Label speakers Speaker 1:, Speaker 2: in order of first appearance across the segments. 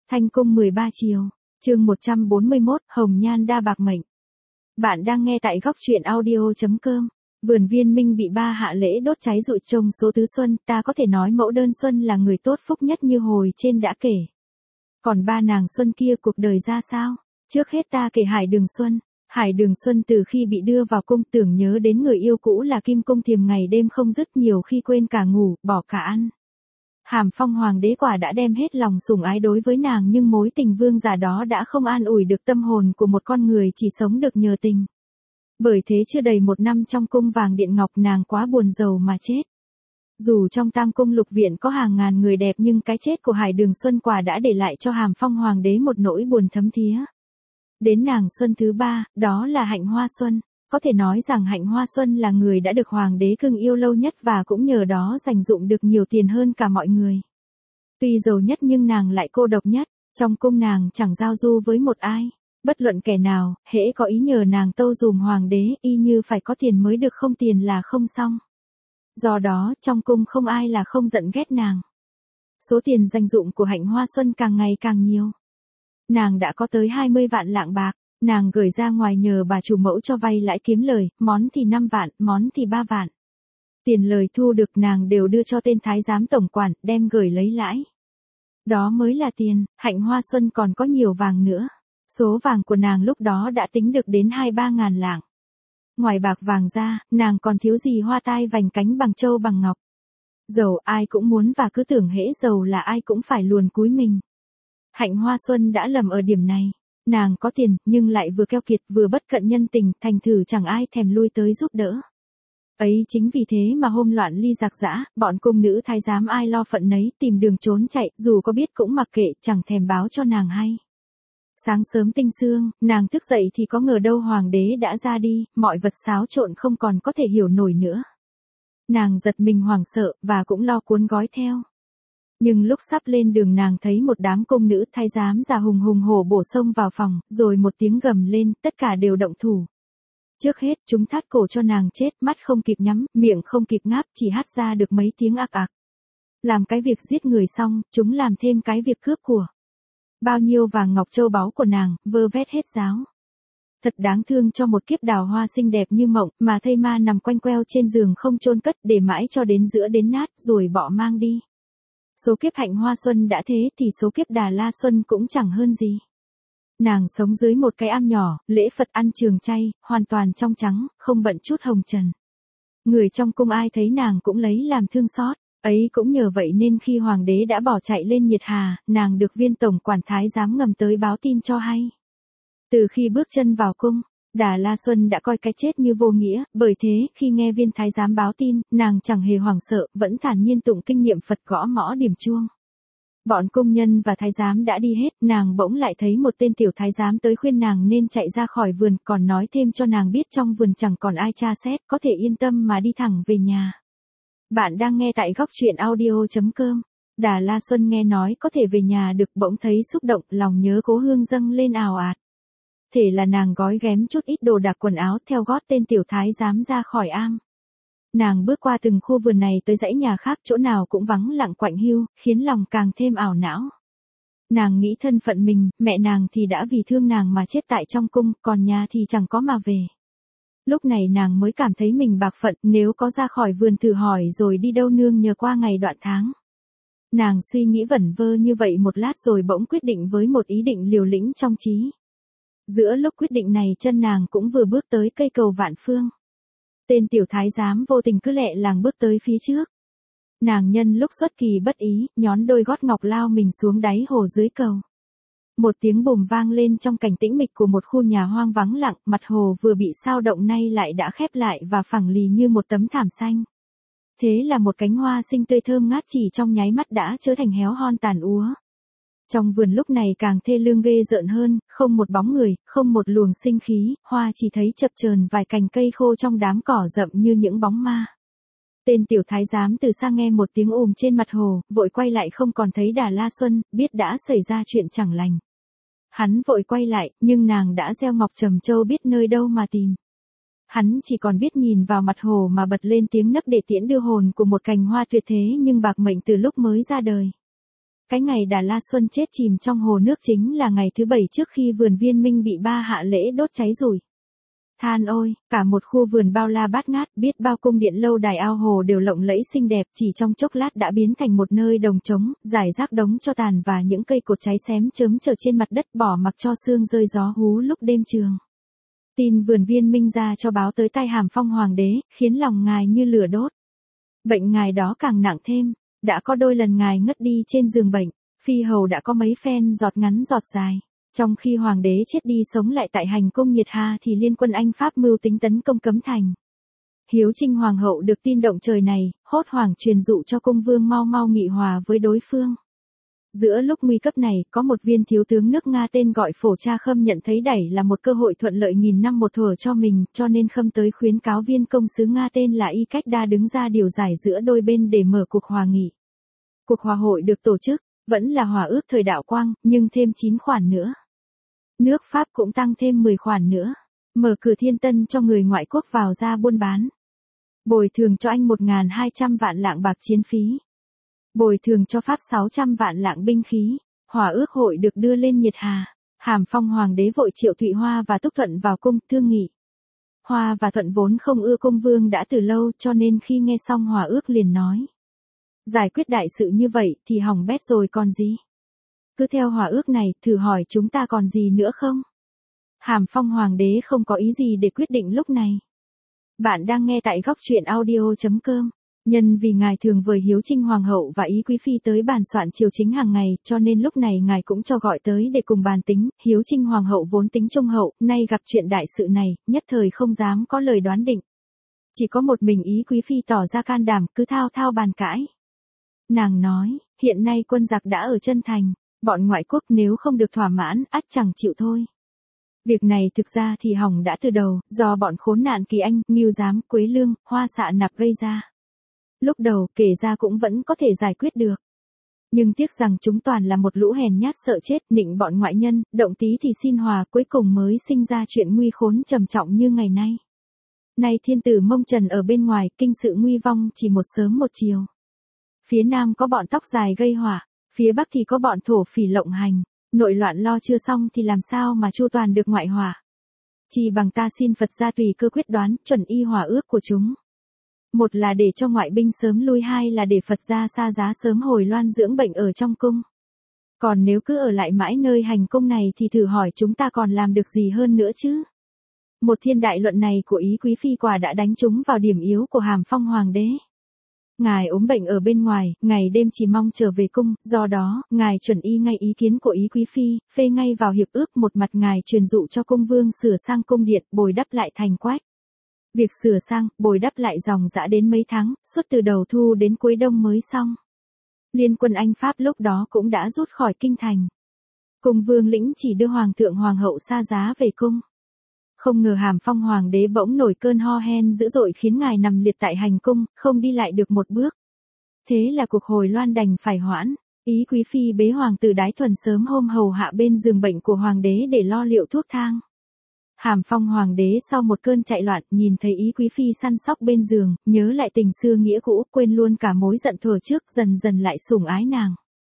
Speaker 1: Thanh cung 13 chiều, chương 141, Hồng Nhan đa bạc mệnh. Bạn đang nghe tại góc truyện audio.com. Vườn Viên Minh bị ba hạ lễ đốt cháy rụi trông số tứ xuân, ta có thể nói mẫu đơn xuân là người tốt phúc nhất như hồi trên đã kể. Còn ba nàng xuân kia cuộc đời ra sao? Trước hết ta kể Hải Đường Xuân. Hải Đường Xuân từ khi bị đưa vào cung tưởng nhớ đến người yêu cũ là Kim Cung Thiềm ngày đêm không dứt, nhiều khi quên cả ngủ, bỏ cả ăn. Hàm Phong hoàng đế quả đã đem hết lòng sủng ái đối với nàng, nhưng mối tình vương giả đó đã không an ủi được tâm hồn của một con người chỉ sống được nhờ tình. Bởi thế chưa đầy một năm trong cung vàng điện ngọc nàng quá buồn rầu mà chết. Dù trong Tam Cung Lục Viện có hàng ngàn người đẹp nhưng cái chết của Hải Đường Xuân quả đã để lại cho Hàm Phong hoàng đế một nỗi buồn thấm thía. Đến nàng Xuân thứ ba, đó là Hạnh Hoa Xuân. Có thể nói rằng Hạnh Hoa Xuân là người đã được hoàng đế cưng yêu lâu nhất và cũng nhờ đó dành dụm được nhiều tiền hơn cả mọi người. Tuy giàu nhất nhưng nàng lại cô độc nhất, trong cung nàng chẳng giao du với một ai. Bất luận kẻ nào, hễ có ý nhờ nàng tâu dùm hoàng đế, y như phải có tiền mới được, không tiền là không xong. Do đó, trong cung không ai là không giận ghét nàng. Số tiền dành dụm của Hạnh Hoa Xuân càng ngày càng nhiều. Nàng đã có tới 20 vạn lạng bạc. Nàng gửi ra ngoài nhờ bà chủ mẫu cho vay lãi kiếm lời, món thì 5 vạn, món thì 3 vạn. Tiền lời thu được nàng đều đưa cho tên thái giám tổng quản, đem gửi lấy lãi. Đó mới là tiền. Hạnh Hoa Xuân còn có nhiều vàng nữa. Số vàng của nàng lúc đó đã tính được đến 2-3 ngàn lạng. Ngoài bạc vàng ra, nàng còn thiếu gì hoa tai vành cánh bằng châu bằng ngọc. Giàu ai cũng muốn và cứ tưởng hễ giàu là ai cũng phải luồn cúi mình. Hạnh Hoa Xuân đã lầm ở điểm này. Nàng có tiền, nhưng lại vừa keo kiệt vừa bất cận nhân tình, thành thử chẳng ai thèm lui tới giúp đỡ. Ấy chính vì thế mà hôm loạn ly giặc giã, bọn cung nữ thái giám ai lo phận nấy, tìm đường trốn chạy, dù có biết cũng mặc kệ, chẳng thèm báo cho nàng hay. Sáng sớm tinh sương, nàng thức dậy thì có ngờ đâu hoàng đế đã ra đi, mọi vật xáo trộn không còn có thể hiểu nổi nữa. Nàng giật mình hoảng sợ, và cũng lo cuốn gói theo. Nhưng lúc sắp lên đường nàng thấy một đám cung nữ thái giám già hùng hùng hổ bổ xông vào phòng, rồi một tiếng gầm lên, tất cả đều động thủ. Trước hết, chúng thắt cổ cho nàng chết, mắt không kịp nhắm, miệng không kịp ngáp, chỉ hắt ra được mấy tiếng ạc ạc. Làm cái việc giết người xong, chúng làm thêm cái việc cướp của. Bao nhiêu vàng ngọc châu báu của nàng, vơ vét hết ráo. Thật đáng thương cho một kiếp đào hoa xinh đẹp như mộng, mà thây ma nằm quanh queo trên giường không chôn cất, để mãi cho đến giữa đến nát, rồi bỏ mang đi. Số kiếp Hạnh Hoa Xuân đã thế thì số kiếp Đà La Xuân cũng chẳng hơn gì. Nàng sống dưới một cái am nhỏ, lễ Phật ăn trường chay, hoàn toàn trong trắng, không bận chút hồng trần. Người trong cung ai thấy nàng cũng lấy làm thương xót. Ấy cũng nhờ vậy nên khi hoàng đế đã bỏ chạy lên Nhiệt Hà, nàng được viên tổng quản thái giám ngầm tới báo tin cho hay. Từ khi bước chân vào cung, Đà La Xuân đã coi cái chết như vô nghĩa, bởi thế khi nghe viên thái giám báo tin, nàng chẳng hề hoảng sợ, vẫn thản nhiên tụng kinh niệm Phật gõ mõ điểm chuông. Bọn cung nhân và thái giám đã đi hết, nàng bỗng lại thấy một tên tiểu thái giám tới khuyên nàng nên chạy ra khỏi vườn, còn nói thêm cho nàng biết trong vườn chẳng còn ai tra xét, có thể yên tâm mà đi thẳng về nhà. Bạn đang nghe tại góc truyện audio.com. Đà La Xuân nghe nói có thể về nhà được bỗng thấy xúc động, lòng nhớ cố hương dâng lên ào ạt. Thế là nàng gói ghém chút ít đồ đạc quần áo theo gót tên tiểu thái giám ra khỏi am. Nàng bước qua từng khu vườn này tới dãy nhà khác, chỗ nào cũng vắng lặng quạnh hiu, khiến lòng càng thêm ảo não. Nàng nghĩ thân phận mình, mẹ nàng thì đã vì thương nàng mà chết tại trong cung, còn nhà thì chẳng có mà về. Lúc này nàng mới cảm thấy mình bạc phận, nếu có ra khỏi vườn thử hỏi rồi đi đâu nương nhờ qua ngày đoạn tháng. Nàng suy nghĩ vẩn vơ như vậy một lát rồi bỗng quyết định với một ý định liều lĩnh trong trí. Giữa lúc quyết định này chân nàng cũng vừa bước tới cây cầu Vạn Phương. Tên tiểu thái giám vô tình cứ lẹ làng bước tới phía trước. Nàng nhân lúc xuất kỳ bất ý, nhón đôi gót ngọc lao mình xuống đáy hồ dưới cầu. Một tiếng bùm vang lên trong cảnh tĩnh mịch của một khu nhà hoang vắng lặng, mặt hồ vừa bị sao động nay lại đã khép lại và phẳng lì như một tấm thảm xanh. Thế là một cánh hoa xinh tươi thơm ngát chỉ trong nháy mắt đã trở thành héo hon tàn úa. Trong vườn lúc này càng thê lương ghê rợn hơn, không một bóng người, không một luồng sinh khí, hoa chỉ thấy chập chờn vài cành cây khô trong đám cỏ rậm như những bóng ma. Tên tiểu thái giám từ xa nghe một tiếng trên mặt hồ, vội quay lại không còn thấy Đà La Xuân, biết đã xảy ra chuyện chẳng lành. Hắn vội quay lại, nhưng nàng đã gieo ngọc trầm châu biết nơi đâu mà tìm. Hắn chỉ còn biết nhìn vào mặt hồ mà bật lên tiếng nấc để tiễn đưa hồn của một cành hoa tuyệt thế nhưng bạc mệnh từ lúc mới ra đời. Cái ngày Đà La Xuân chết chìm trong hồ nước chính là ngày thứ 7 trước khi vườn Viên Minh bị ba hạ lễ đốt cháy rụi. Than ôi, cả một khu vườn bao la bát ngát, biết bao cung điện lâu đài ao hồ đều lộng lẫy xinh đẹp, chỉ trong chốc lát đã biến thành một nơi đồng trống, rải rác đống tro tàn và những cây cột cháy xém chớm chở trên mặt đất, bỏ mặc cho sương rơi gió hú lúc đêm trường. Tin vườn Viên Minh ra cho báo tới tai Hàm Phong hoàng đế, khiến lòng ngài như lửa đốt. Bệnh ngài đó càng nặng thêm, đã có đôi lần ngài ngất đi trên giường bệnh, phi hầu đã có mấy phen giọt ngắn giọt dài. Trong khi hoàng đế chết đi sống lại tại hành cung Nhiệt Hà thì liên quân Anh Pháp mưu tính tấn công Cấm Thành. Hiếu Trinh hoàng hậu được tin động trời này, hốt hoảng truyền dụ cho cung vương mau mau nghị hòa với đối phương. Giữa lúc nguy cấp này, có một viên thiếu tướng nước Nga tên gọi Phổ Cha Khâm nhận thấy đẩy là một cơ hội thuận lợi nghìn năm một thuở cho mình, cho nên Khâm tới khuyến cáo viên công sứ Nga tên là Y Cách Đa đứng ra điều giải giữa đôi bên để mở cuộc hòa nghị. Cuộc hòa hội được tổ chức, vẫn là hòa ước thời Đạo Quang, nhưng thêm 9 khoản nữa. Nước Pháp cũng tăng thêm 10 khoản nữa, mở cửa thiên tân cho người ngoại quốc vào ra buôn bán. Bồi thường cho Anh 1.200 vạn lạng bạc chiến phí. Bồi thường cho Pháp 600 vạn lạng binh khí. Hòa ước hội được đưa lên Nhiệt Hà. Hàm Phong hoàng đế vội triệu Thụy Hoa và Túc Thuận vào cung thương nghị. Hoa và Thuận vốn không ưa cung vương đã từ lâu, cho nên khi nghe xong hòa ước liền nói: giải quyết đại sự như vậy thì hỏng bét rồi còn gì. Cứ theo hòa ước này, thử hỏi chúng ta còn gì nữa không? Hàm Phong hoàng đế không có ý gì để quyết định lúc này. Bạn đang nghe tại góc truyện audio.com. Nhân vì ngài thường vời Hiếu Trinh hoàng hậu và Ý quý phi tới bàn soạn triều chính hàng ngày, cho nên lúc này ngài cũng cho gọi tới để cùng bàn tính. Hiếu Trinh hoàng hậu vốn tính trung hậu, nay gặp chuyện đại sự này, nhất thời không dám có lời đoán định. Chỉ có một mình Ý quý phi tỏ ra can đảm, cứ thao thao bàn cãi. Nàng nói, hiện nay quân giặc đã ở chân thành, bọn ngoại quốc nếu không được thỏa mãn, ắt chẳng chịu thôi. Việc này thực ra thì hỏng đã từ đầu, do bọn khốn nạn Kỳ Anh, Ngưu Giám, Quế Lương, Hoa Xạ Nạp gây ra. Lúc đầu kể ra cũng vẫn có thể giải quyết được. Nhưng tiếc rằng chúng toàn là một lũ hèn nhát sợ chết, nịnh bọn ngoại nhân, động tí thì xin hòa, cuối cùng mới sinh ra chuyện nguy khốn trầm trọng như ngày nay. Nay thiên tử Mông Trần ở bên ngoài, kinh sự nguy vong chỉ một sớm một chiều. Phía nam có bọn tóc dài gây họa, phía bắc thì có bọn thổ phỉ lộng hành, nội loạn lo chưa xong thì làm sao mà chu toàn được ngoại họa. Chỉ bằng ta xin Phật gia tùy cơ quyết đoán, chuẩn y hòa ước của chúng. Một là để cho ngoại binh sớm lui, hai là để Phật gia xa giá sớm hồi loan dưỡng bệnh ở trong cung. Còn nếu cứ ở lại mãi nơi hành cung này thì thử hỏi chúng ta còn làm được gì hơn nữa chứ. Một thiên đại luận này của Ý quý phi quả đã đánh trúng vào điểm yếu của Hàm Phong hoàng đế. Ngài ốm bệnh ở bên ngoài, ngày đêm chỉ mong trở về cung, do đó, ngài chuẩn y ngay ý kiến của Ý quý phi, phê ngay vào hiệp ước. Một mặt ngài truyền dụ cho cung vương sửa sang cung điện, bồi đắp lại thành quách. Việc sửa sang, bồi đắp lại dòng dã đến mấy tháng, suốt từ đầu thu đến cuối đông mới xong. Liên quân Anh Pháp lúc đó cũng đã rút khỏi kinh thành. Cung vương lĩnh chỉ đưa hoàng thượng hoàng hậu xa giá về cung. Không ngờ Hàm Phong hoàng đế bỗng nổi cơn ho hen dữ dội khiến ngài nằm liệt tại hành cung, không đi lại được một bước. Thế là cuộc hồi loan đành phải hoãn. Ý quý phi bế hoàng tử Đái Thuần sớm hôm hầu hạ bên giường bệnh của hoàng đế để lo liệu thuốc thang. Hàm Phong hoàng đế sau một cơn chạy loạn, nhìn thấy Ý quý phi săn sóc bên giường, nhớ lại tình xưa nghĩa cũ, quên luôn cả mối giận thuở trước, dần dần lại sủng ái nàng.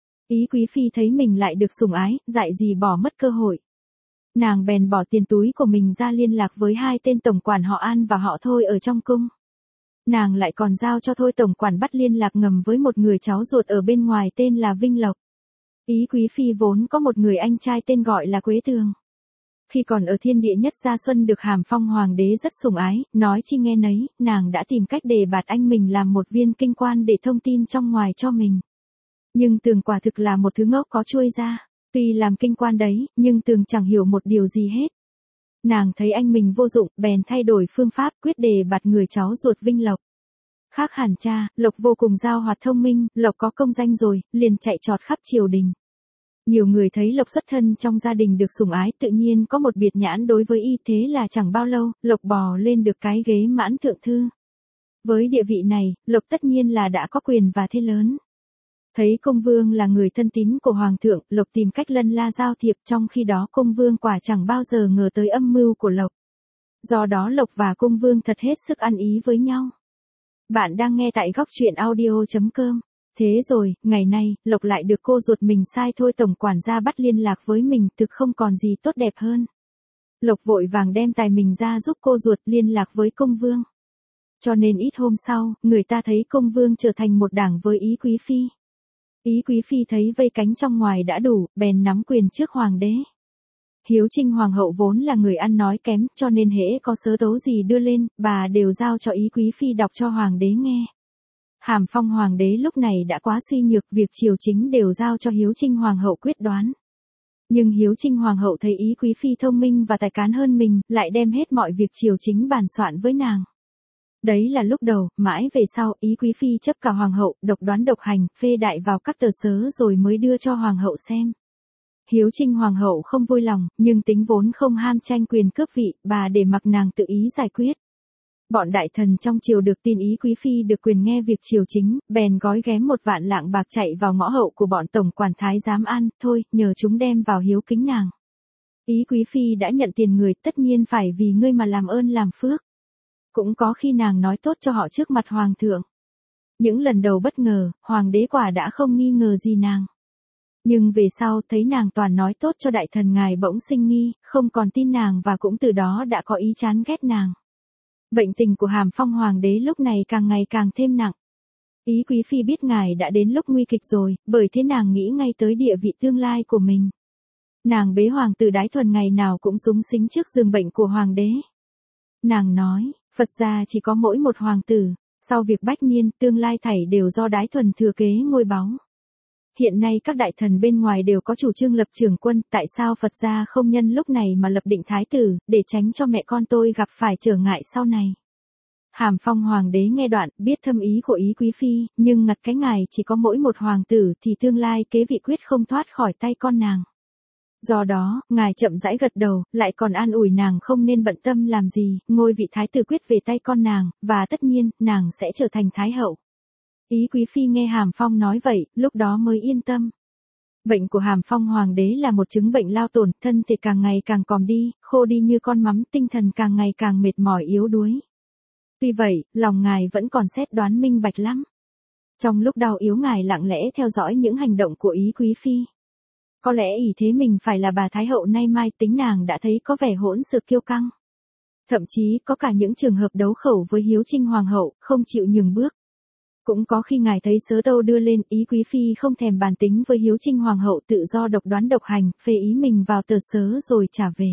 Speaker 1: Ý quý phi thấy mình lại được sủng ái, dại gì bỏ mất cơ hội. Nàng bèn bỏ tiền túi của mình ra liên lạc với hai tên tổng quản họ An và họ Thôi ở trong cung. Nàng lại còn giao cho Thôi tổng quản bắt liên lạc ngầm với một người cháu ruột ở bên ngoài tên là Vinh Lộc. Ý quý phi vốn có một người anh trai tên gọi là Quế Tường. Khi còn ở thiên địa nhất gia xuân được Hàm Phong hoàng đế rất sủng ái, nói chi nghe nấy, nàng đã tìm cách đề bạt anh mình làm một viên kinh quan để thông tin trong ngoài cho mình. Nhưng Tường quả thực là một thứ ngốc có chuôi ra. Tuy làm kinh quan đấy, nhưng Tường chẳng hiểu một điều gì hết. Nàng thấy anh mình vô dụng, bèn thay đổi phương pháp quyết đề bạt người cháu ruột Vinh Lộc. Khác hẳn cha, Lộc vô cùng giao hoạt thông minh, Lộc có công danh rồi, liền chạy trọt khắp triều đình. Nhiều người thấy Lộc xuất thân trong gia đình được sủng ái, tự nhiên có một biệt nhãn đối với y, thế là chẳng bao lâu, Lộc bò lên được cái ghế mãn thượng thư. Với địa vị này, Lộc tất nhiên là đã có quyền và thế lớn. Thấy cung vương là người thân tín của hoàng thượng, Lộc tìm cách lân la giao thiệp, trong khi đó cung vương quả chẳng bao giờ ngờ tới âm mưu của Lộc. Do đó Lộc và cung vương thật hết sức ăn ý với nhau. Bạn đang nghe tại góc truyện audio.com. Thế rồi, ngày nay, Lộc lại được cô ruột mình sai thôi tổng quản gia bắt liên lạc với mình, thực không còn gì tốt đẹp hơn. Lộc vội vàng đem tài mình ra giúp cô ruột liên lạc với công vương. Cho nên ít hôm sau, người ta thấy công vương trở thành một đảng với Ý Quý Phi. Ý Quý Phi thấy vây cánh trong ngoài đã đủ, bèn nắm quyền trước hoàng đế. Hiếu Trinh hoàng hậu vốn là người ăn nói kém, cho nên hễ có sớ tấu gì đưa lên, bà đều giao cho Ý Quý Phi đọc cho hoàng đế nghe. Hàm Phong hoàng đế lúc này đã quá suy nhược, việc triều chính đều giao cho Hiếu Trinh hoàng hậu quyết đoán. Nhưng Hiếu Trinh hoàng hậu thấy Ý Quý Phi thông minh và tài cán hơn mình, lại đem hết mọi việc triều chính bàn soạn với nàng. Đấy là lúc đầu, mãi về sau, Ý Quý Phi chấp cả hoàng hậu, độc đoán độc hành, phê đại vào các tờ sớ rồi mới đưa cho hoàng hậu xem. Hiếu Trinh hoàng hậu không vui lòng, nhưng tính vốn không ham tranh quyền cướp vị, bà để mặc nàng tự ý giải quyết. Bọn đại thần trong triều được tin Ý Quý Phi được quyền nghe việc triều chính, bèn gói ghém 1 vạn lạng bạc chạy vào ngõ hậu của bọn tổng quản thái giám ăn, thôi, nhờ chúng đem vào hiếu kính nàng. Ý Quý Phi đã nhận tiền người, tất nhiên phải vì ngươi mà làm ơn làm phước. Cũng có khi nàng nói tốt cho họ trước mặt hoàng thượng. Những lần đầu bất ngờ, hoàng đế quả đã không nghi ngờ gì nàng. Nhưng về sau thấy nàng toàn nói tốt cho đại thần ngài bỗng sinh nghi, không còn tin nàng và cũng từ đó đã có ý chán ghét nàng. Bệnh tình của Hàm Phong hoàng đế lúc này càng ngày càng thêm nặng. Ý Quý Phi biết ngài đã đến lúc nguy kịch rồi, bởi thế nàng nghĩ ngay tới địa vị tương lai của mình. Nàng bế hoàng tử Đái Thuần ngày nào cũng súng xính trước giường bệnh của hoàng đế. Nàng nói, Phật gia chỉ có mỗi một hoàng tử, sau việc bách niên, tương lai thảy đều do Đái Thuần thừa kế ngôi báu. Hiện nay các đại thần bên ngoài đều có chủ trương lập trưởng quân, tại sao Phật gia không nhân lúc này mà lập định thái tử, để tránh cho mẹ con tôi gặp phải trở ngại sau này. Hàm Phong hoàng đế nghe đoạn, biết thâm ý của Ý Quý Phi, nhưng ngặt cái ngài chỉ có mỗi một hoàng tử thì tương lai kế vị quyết không thoát khỏi tay con nàng. Do đó, ngài chậm rãi gật đầu, lại còn an ủi nàng không nên bận tâm làm gì, ngôi vị thái tử quyết về tay con nàng, và tất nhiên, nàng sẽ trở thành thái hậu. Ý Quý Phi nghe Hàm Phong nói vậy, lúc đó mới yên tâm. Bệnh của Hàm Phong hoàng đế là một chứng bệnh lao tổn, thân thể càng ngày càng còm đi, khô đi như con mắm, tinh thần càng ngày càng mệt mỏi yếu đuối. Tuy vậy, lòng ngài vẫn còn xét đoán minh bạch lắm. Trong lúc đau yếu ngài lặng lẽ theo dõi những hành động của Ý Quý Phi. Có lẽ ỷ thế mình phải là bà Thái hậu nay mai tính nàng đã thấy có vẻ hỗn xược kiêu căng. Thậm chí có cả những trường hợp đấu khẩu với Hiếu Trinh hoàng hậu, không chịu nhường bước. Cũng có khi ngài thấy sớ tâu đưa lên, Ý Quý Phi không thèm bàn tính với Hiếu Trinh hoàng hậu tự do độc đoán độc hành, phê ý mình vào tờ sớ rồi trả về.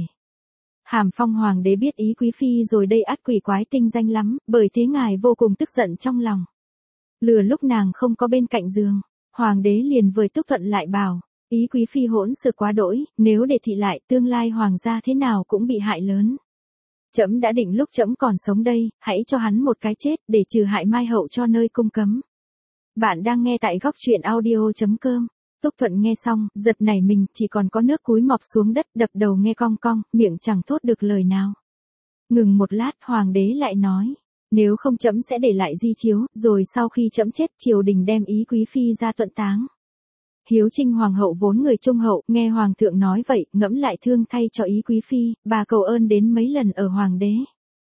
Speaker 1: Hàm Phong hoàng đế biết Ý Quý Phi rồi đây ắt quỷ quái tinh danh lắm, bởi thế ngài vô cùng tức giận trong lòng. Lừa lúc nàng không có bên cạnh giường, hoàng đế liền vời túc thuận lại bảo, Ý Quý Phi hỗn xược quá đỗi, nếu để thị lại tương lai hoàng gia thế nào cũng bị hại lớn. Trẫm đã định lúc trẫm còn sống đây, hãy cho hắn một cái chết để trừ hại mai hậu cho nơi cung cấm. Bạn đang nghe tại góc truyện audio.com. Túc Thuận nghe xong, giật nảy mình, chỉ còn có nước cúi mọc xuống đất, đập đầu nghe cong cong, miệng chẳng thốt được lời nào. Ngừng một lát, hoàng đế lại nói, nếu không trẫm sẽ để lại di chiếu, rồi sau khi trẫm chết, triều đình đem Ý Quý Phi ra tuận táng. Hiếu Trinh hoàng hậu vốn người trung hậu, nghe hoàng thượng nói vậy, ngẫm lại thương thay cho Ý Quý Phi, bà cầu ơn đến mấy lần ở hoàng đế.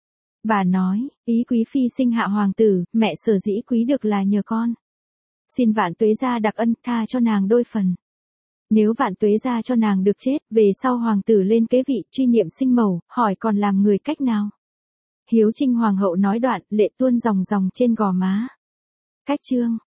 Speaker 1: Bà nói, Ý Quý Phi sinh hạ hoàng tử, mẹ sở dĩ quý được là nhờ con. Xin Vạn Tuế gia đặc ân, tha cho nàng đôi phần. Nếu Vạn Tuế gia cho nàng được chết, về sau hoàng tử lên kế vị, truy niệm sinh mầu, hỏi còn làm người cách nào? Hiếu Trinh hoàng hậu nói đoạn, lệ tuôn ròng ròng trên gò má. Cách chương